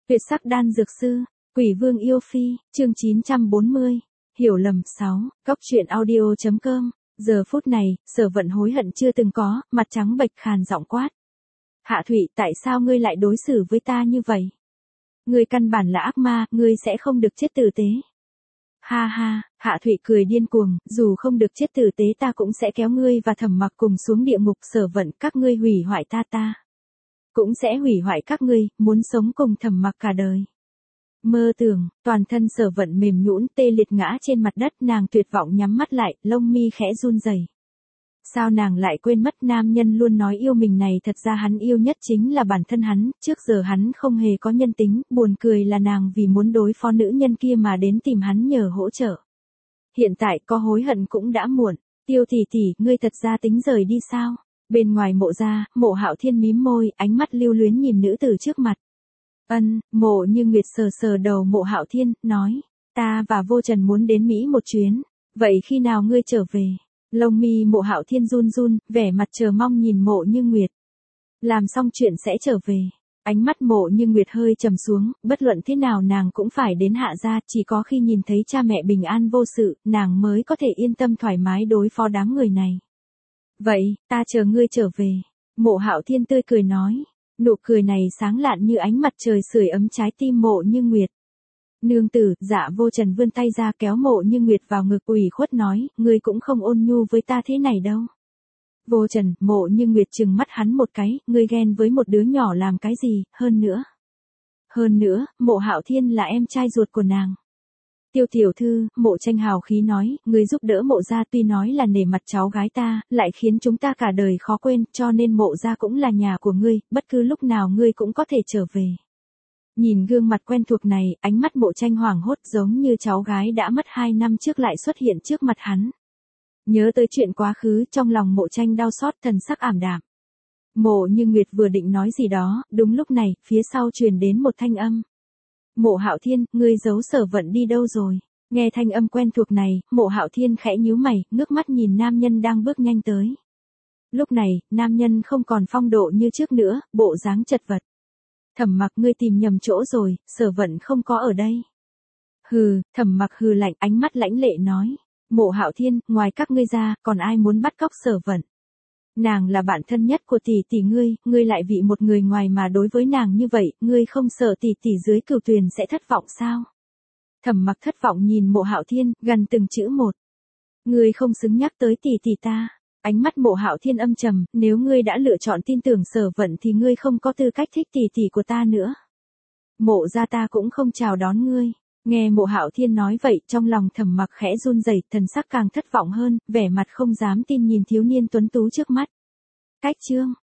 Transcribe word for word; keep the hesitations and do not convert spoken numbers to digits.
Tuyệt sắc đan dược sư, Quỷ Vương yêu phi, chương chín trăm bốn mươi, hiểu lầm sáu, cóc truyện audio chấm com. Giờ phút này, Sở Vận hối hận chưa từng có, mặt trắng bệch khàn giọng quát. Hạ Thụy, tại sao ngươi lại đối xử với ta như vậy? Ngươi căn bản là ác ma, ngươi sẽ không được chết tử tế. Ha ha, Hạ Thụy cười điên cuồng, dù không được chết tử tế ta cũng sẽ kéo ngươi và Thẩm Mặc cùng xuống địa ngục. Sở Vận, các ngươi hủy hoại ta ta cũng sẽ hủy hoại các ngươi, muốn sống cùng Thẩm Mặc cả đời. Mơ tưởng, toàn thân Sở Vận mềm nhũn tê liệt ngã trên mặt đất, nàng tuyệt vọng nhắm mắt lại, lông mi khẽ run rẩy. Sao nàng lại quên mất nam nhân luôn nói yêu mình này, thật ra hắn yêu nhất chính là bản thân hắn, trước giờ hắn không hề có nhân tính, buồn cười là nàng vì muốn đối phó nữ nhân kia mà đến tìm hắn nhờ hỗ trợ. Hiện tại có hối hận cũng đã muộn. Tiêu tỷ tỷ, ngươi thật ra tính rời đi sao? Bên ngoài Mộ gia, Mộ Hạo Thiên mím môi, ánh mắt lưu luyến nhìn nữ tử trước mặt. Ân, Mộ Như Nguyệt sờ sờ đầu Mộ Hạo Thiên, nói, ta và Vô Trần muốn đến Mỹ một chuyến, vậy khi nào ngươi trở về? Lông mi Mộ Hạo Thiên run run, vẻ mặt chờ mong nhìn Mộ Như Nguyệt. Làm xong chuyện sẽ trở về. Ánh mắt Mộ Như Nguyệt hơi trầm xuống, bất luận thế nào nàng cũng phải đến Hạ gia, chỉ có khi nhìn thấy cha mẹ bình an vô sự, nàng mới có thể yên tâm thoải mái đối phó đám người này. Vậy, ta chờ ngươi trở về. Mộ Hạo Thiên tươi cười nói. Nụ cười này sáng lạn như ánh mặt trời sưởi ấm trái tim Mộ Như Nguyệt. Nương tử, dạ. Vô Trần vươn tay ra kéo Mộ Như Nguyệt vào ngực, ủy khuất nói, ngươi cũng không ôn nhu với ta thế này đâu. Vô Trần, Mộ Như Nguyệt trừng mắt hắn một cái, ngươi ghen với một đứa nhỏ làm cái gì, hơn nữa. Hơn nữa, Mộ Hạo Thiên là em trai ruột của nàng. Tiêu tiểu thư, Mộ Tranh hào khí nói, ngươi giúp đỡ Mộ gia tuy nói là nể mặt cháu gái ta, lại khiến chúng ta cả đời khó quên, cho nên Mộ gia cũng là nhà của ngươi, bất cứ lúc nào ngươi cũng có thể trở về. Nhìn gương mặt quen thuộc này, ánh mắt Mộ Tranh hoảng hốt, giống như cháu gái đã mất hai năm trước lại xuất hiện trước mặt hắn. Nhớ tới chuyện quá khứ, trong lòng Mộ Tranh đau xót, thần sắc ảm đạm. Mộ Như Nguyệt vừa định nói gì đó, đúng lúc này, phía sau truyền đến một thanh âm. Mộ Hạo Thiên, ngươi giấu Sở Vận đi đâu rồi? Nghe thanh âm quen thuộc này, Mộ Hạo Thiên khẽ nhíu mày, ngước mắt nhìn nam nhân đang bước nhanh tới. Lúc này, nam nhân không còn phong độ như trước nữa, bộ dáng chật vật. Thẩm Mặc, ngươi tìm nhầm chỗ rồi, Sở Vận không có ở đây. Hừ, Thẩm Mặc hừ lạnh, ánh mắt lãnh lệ nói. Mộ Hạo Thiên, ngoài các ngươi ra, còn ai muốn bắt cóc Sở Vận? Nàng là bạn thân nhất của tỷ tỷ ngươi, ngươi lại vì một người ngoài mà đối với nàng như vậy, ngươi không sợ tỷ tỷ dưới cửu tuyền sẽ thất vọng sao? Thẩm Mặc thất vọng nhìn Mộ Hạo Thiên, gần từng chữ một. Ngươi không xứng nhắc tới tỷ tỷ ta. Ánh mắt Mộ Hạo Thiên âm trầm, nếu ngươi đã lựa chọn tin tưởng Sở Vận thì ngươi không có tư cách thích tỷ tỷ của ta nữa. Mộ gia ta cũng không chào đón ngươi. Nghe Mộ Hạo Thiên nói vậy, trong lòng Thẩm Mặc khẽ run rẩy, thần sắc càng thất vọng hơn, vẻ mặt không dám tin nhìn thiếu niên tuấn tú trước mắt. Cách chương